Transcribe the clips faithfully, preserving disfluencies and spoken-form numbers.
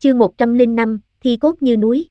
Chương một trăm lẻ năm, thi cốt như núi.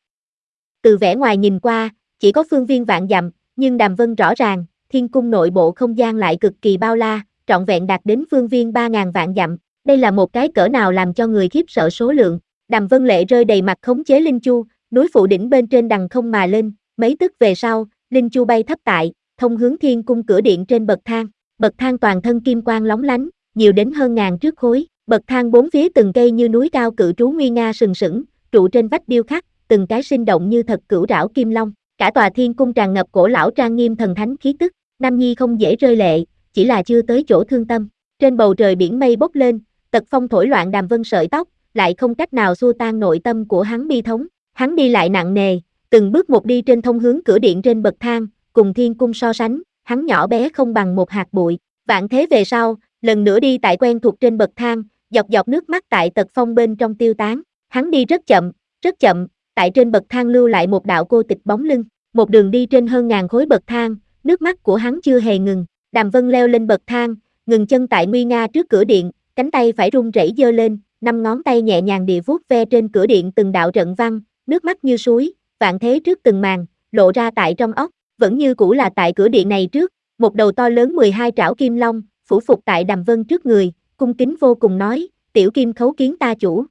Từ vẻ ngoài nhìn qua, chỉ có phương viên vạn dặm, nhưng Đàm Vân rõ ràng, thiên cung nội bộ không gian lại cực kỳ bao la, trọn vẹn đạt đến phương viên ba ngàn vạn dặm. Đây là một cái cỡ nào làm cho người khiếp sợ số lượng. Đàm Vân lệ rơi đầy mặt khống chế Linh Chu, núi phụ đỉnh bên trên đằng không mà lên, mấy tức về sau, Linh Chu bay thấp tại, thông hướng thiên cung cửa điện trên bậc thang. Bậc thang toàn thân kim quang lóng lánh, nhiều đến hơn ngàn trước khối. Bậc thang bốn phía từng cây như núi cao cự trú nguy nga sừng sững, trụ trên vách điêu khắc, từng cái sinh động như thật cửu trảo kim long. Cả tòa thiên cung tràn ngập cổ lão trang nghiêm thần thánh khí tức. Nam Nhi không dễ rơi lệ, chỉ là chưa tới chỗ thương tâm. Trên bầu trời biển mây bốc lên, tật phong thổi loạn Đàm Vân sợi tóc, lại không cách nào xua tan nội tâm của hắn bi thống. Hắn đi lại nặng nề, từng bước một đi trên thông hướng cửa điện trên bậc thang, cùng thiên cung so sánh, hắn nhỏ bé không bằng một hạt bụi. Vạn thế về sau, lần nữa đi tại quen thuộc trên bậc thang, dọc dọc nước mắt tại tật phong bên trong tiêu tán. Hắn đi rất chậm, rất chậm, tại trên bậc thang lưu lại một đạo cô tịch bóng lưng. Một đường đi trên hơn ngàn khối bậc thang, nước mắt của hắn chưa hề ngừng. Đàm Vân leo lên bậc thang, ngừng chân tại nguy nga trước cửa điện, cánh tay phải run rẩy giơ lên, năm ngón tay nhẹ nhàng địa vuốt ve trên cửa điện từng đạo trận văn, nước mắt như suối, vạn thế trước từng màn, lộ ra tại trong óc, vẫn như cũ là tại cửa điện này trước, một đầu to lớn mười hai trảo kim long, phủ phục tại Đàm Vân trước người, cung kính vô cùng nói, tiểu kim khấu kiến ta chủ.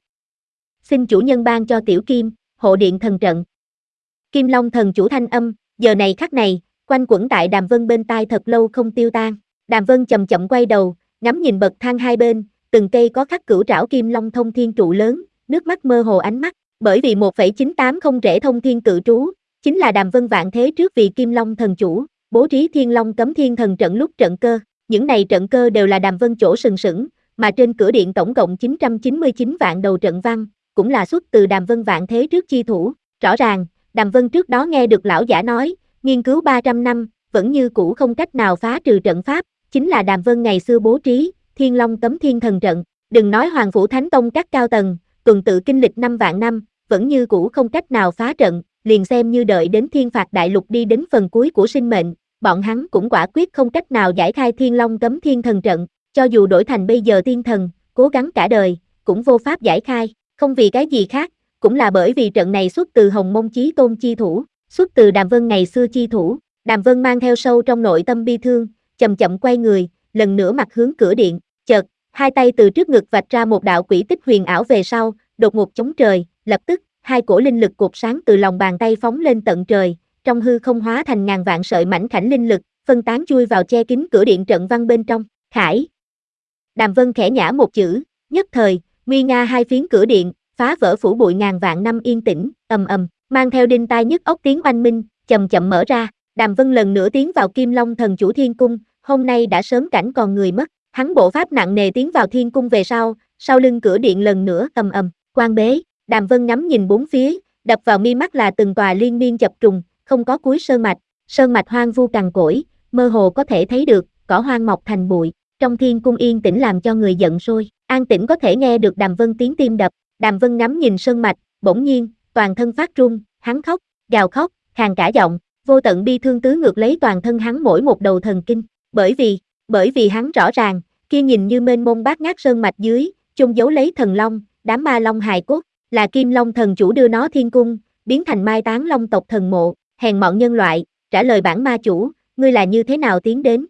Xin chủ nhân ban cho tiểu kim, hộ điện thần trận. Kim Long thần chủ thanh âm, giờ này khắc này, quanh quẩn tại Đàm Vân bên tai thật lâu không tiêu tan. Đàm Vân chậm chậm quay đầu, ngắm nhìn bậc thang hai bên, từng cây có khắc cửu trảo kim long thông thiên trụ lớn, nước mắt mơ hồ ánh mắt, bởi vì một phẩy chín tám không rễ thông thiên cự trú, chính là Đàm Vân vạn thế trước vì Kim Long thần chủ, bố trí Thiên Long cấm thiên thần trận lúc trận cơ. Những này trận cơ đều là Đàm Vân chỗ sừng sững, mà trên cửa điện tổng cộng chín trăm chín mươi chín vạn đầu trận văn, cũng là xuất từ Đàm Vân vạn thế trước chi thủ. Rõ ràng, Đàm Vân trước đó nghe được lão giả nói, nghiên cứu ba trăm năm, vẫn như cũ không cách nào phá trừ trận pháp, chính là Đàm Vân ngày xưa bố trí, Thiên Long cấm thiên thần trận. Đừng nói Hoàng Phủ Thánh Tông các cao tầng, tuần tự kinh lịch năm vạn năm, vẫn như cũ không cách nào phá trận, liền xem như đợi đến thiên phạt đại lục đi đến phần cuối của sinh mệnh, bọn hắn cũng quả quyết không cách nào giải khai Thiên Long cấm thiên thần trận, cho dù đổi thành bây giờ tiên thần, cố gắng cả đời, cũng vô pháp giải khai, không vì cái gì khác, cũng là bởi vì trận này xuất từ Hồng Mông Chí Tôn chi thủ, xuất từ Đàm Vân ngày xưa chi thủ. Đàm Vân mang theo sâu trong nội tâm bi thương, chậm chậm quay người, lần nữa mặt hướng cửa điện, chợt, hai tay từ trước ngực vạch ra một đạo quỷ tích huyền ảo về sau, đột ngột chống trời, lập tức, hai cổ linh lực cột sáng từ lòng bàn tay phóng lên tận trời, trong hư không hóa thành ngàn vạn sợi mảnh khảnh linh lực, phân tán chui vào che kín cửa điện trận văn bên trong. Khải. Đàm Vân khẽ nhả một chữ, nhất thời, nguy nga hai phiến cửa điện, phá vỡ phủ bụi ngàn vạn năm yên tĩnh, ầm ầm, mang theo đinh tai nhức óc tiếng oanh minh, chậm chậm mở ra. Đàm Vân lần nữa tiến vào Kim Long thần chủ thiên cung, hôm nay đã sớm cảnh còn người mất. Hắn bộ pháp nặng nề tiến vào thiên cung về sau, sau lưng cửa điện lần nữa ầm ầm, quan bế. Đàm Vân ngắm nhìn bốn phía, đập vào mi mắt là từng tòa liên miên chập trùng, không có cuối sơn mạch, sơn mạch hoang vu cằn cỗi, mơ hồ có thể thấy được cỏ hoang mọc thành bụi. Trong thiên cung yên tĩnh làm cho người giận sôi, an tĩnh có thể nghe được Đàm Vân tiếng tim đập. Đàm Vân ngắm nhìn sơn mạch, bỗng nhiên, toàn thân phát run, hắn khóc, gào khóc, khàn cả giọng, vô tận bi thương tứ ngược lấy toàn thân hắn mỗi một đầu thần kinh, bởi vì, bởi vì hắn rõ ràng, kia nhìn như mênh mông bát ngát sơn mạch dưới, chôn giấu lấy thần long, đám ma long hài cốt, là Kim Long thần chủ đưa nó thiên cung, biến thành mai táng long tộc thần mộ, hèn mọn nhân loại, trả lời bản ma chủ, ngươi là như thế nào tiến đến?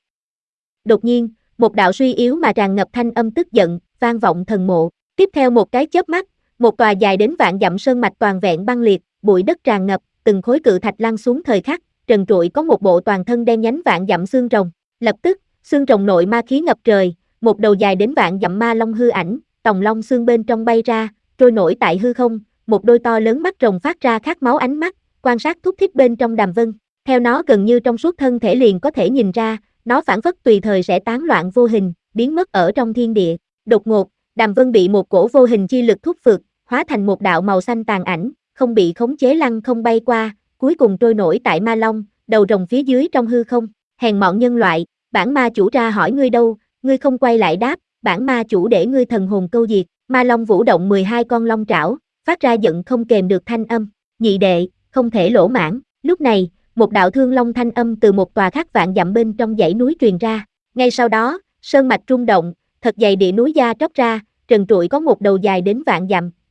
Đột nhiên, một đạo suy yếu mà tràn ngập thanh âm tức giận, vang vọng thần mộ, tiếp theo một cái chớp mắt, một tòa dài đến vạn dặm sơn mạch toàn vẹn băng liệt, bụi đất tràn ngập, từng khối cự thạch lăn xuống thời khắc, trần trụi có một bộ toàn thân đen nhánh vạn dặm xương rồng, lập tức, xương rồng nội ma khí ngập trời, một đầu dài đến vạn dặm ma long hư ảnh, tòng long xương bên trong bay ra, trôi nổi tại hư không, một đôi to lớn mắt rồng phát ra khát máu ánh mắt, quan sát thúc thích bên trong Đàm Vân, theo nó gần như trong suốt thân thể liền có thể nhìn ra, nó phảng phất tùy thời sẽ tán loạn vô hình, biến mất ở trong thiên địa. Đột ngột, Đàm Vân bị một cổ vô hình chi lực thúc phược, hóa thành một đạo màu xanh tàn ảnh, không bị khống chế lăng không bay qua, cuối cùng trôi nổi tại ma long, đầu rồng phía dưới trong hư không. Hèn mọn nhân loại, bản ma chủ ra hỏi ngươi đâu, ngươi không quay lại đáp, bản ma chủ để ngươi thần hồn câu diệt. Ma long vũ động mười hai con long trảo, phát ra giận không kềm được thanh âm, nhị đệ, không thể lỗ mãn. Lúc này, một đạo thương long thanh âm từ một tòa khắc vạn dặm bên trong dãy núi truyền ra. Ngay sau đó, sơn mạch rung động, thật dày địa núi da tróc ra, trần trụi có một đầu dài đến vạn dặm,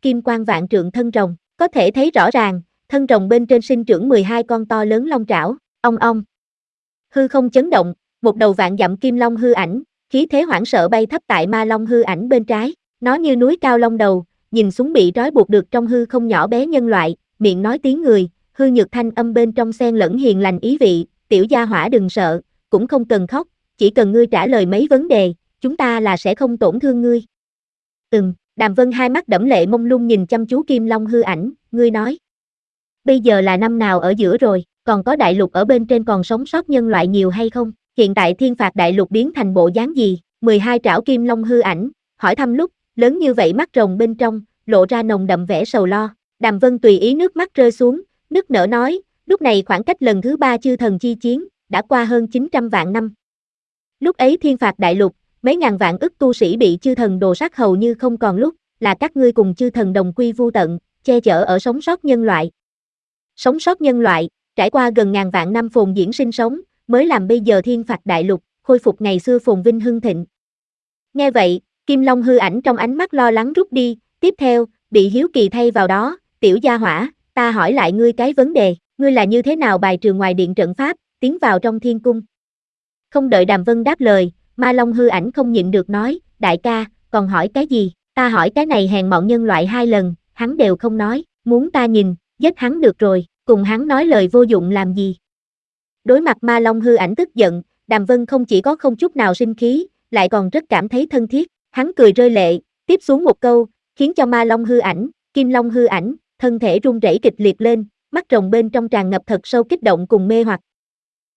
kim quang vạn trượng thân rồng, có thể thấy rõ ràng, thân rồng bên trên sinh trưởng mười hai con to lớn long trảo, ong ong. Hư không chấn động, một đầu vạn dặm kim long hư ảnh, khí thế hoảng sợ bay thấp tại ma long hư ảnh bên trái, nó như núi cao long đầu, nhìn xuống bị trói buộc được trong hư không nhỏ bé nhân loại, miệng nói tiếng người, hư nhược thanh âm bên trong xen lẫn hiền lành ý vị, tiểu gia hỏa đừng sợ, cũng không cần khóc, chỉ cần ngươi trả lời mấy vấn đề, chúng ta là sẽ không tổn thương ngươi. Ừm, Đàm Vân hai mắt đẫm lệ mông lung nhìn chăm chú kim long hư ảnh, ngươi nói. Bây giờ là năm nào ở giữa rồi, còn có đại lục ở bên trên còn sống sót nhân loại nhiều hay không? Hiện tại thiên phạt đại lục biến thành bộ dáng gì? mười hai trảo kim long hư ảnh, hỏi thăm lúc, lớn như vậy mắt rồng bên trong, lộ ra nồng đậm vẻ sầu lo. Đàm Vân tùy ý nước mắt rơi xuống, nức nở nói, lúc này khoảng cách lần thứ ba chư thần chi chiến, đã qua hơn chín trăm vạn năm. Lúc ấy thiên phạt đại lục, mấy ngàn vạn ức tu sĩ bị chư thần đồ sát hầu như không còn lúc, là các ngươi cùng chư thần đồng quy vu tận, che chở ở sống sót nhân loại. Sống sót nhân loại, trải qua gần ngàn vạn năm phồn diễn sinh sống, mới làm bây giờ thiên phạt đại lục, khôi phục ngày xưa phồn vinh hưng thịnh. Nghe vậy, Kim Long hư ảnh trong ánh mắt lo lắng rút đi, tiếp theo, bị hiếu kỳ thay vào đó, tiểu gia hỏa, ta hỏi lại ngươi cái vấn đề, ngươi là như thế nào bài trừ ngoài điện trận pháp, tiến vào trong thiên cung. Không đợi Đàm Vân đáp lời, Ma Long hư ảnh không nhịn được nói, đại ca, còn hỏi cái gì, ta hỏi cái này hèn mọn nhân loại hai lần, hắn đều không nói, muốn ta nhìn, giết hắn được rồi, cùng hắn nói lời vô dụng làm gì. Đối mặt Ma Long hư ảnh tức giận, Đàm Vân không chỉ có không chút nào sinh khí, lại còn rất cảm thấy thân thiết, hắn cười rơi lệ, tiếp xuống một câu, khiến cho Ma Long hư ảnh, Kim Long hư ảnh, thân thể run rẩy kịch liệt lên, mắt rồng bên trong tràn ngập thật sâu kích động cùng mê hoặc,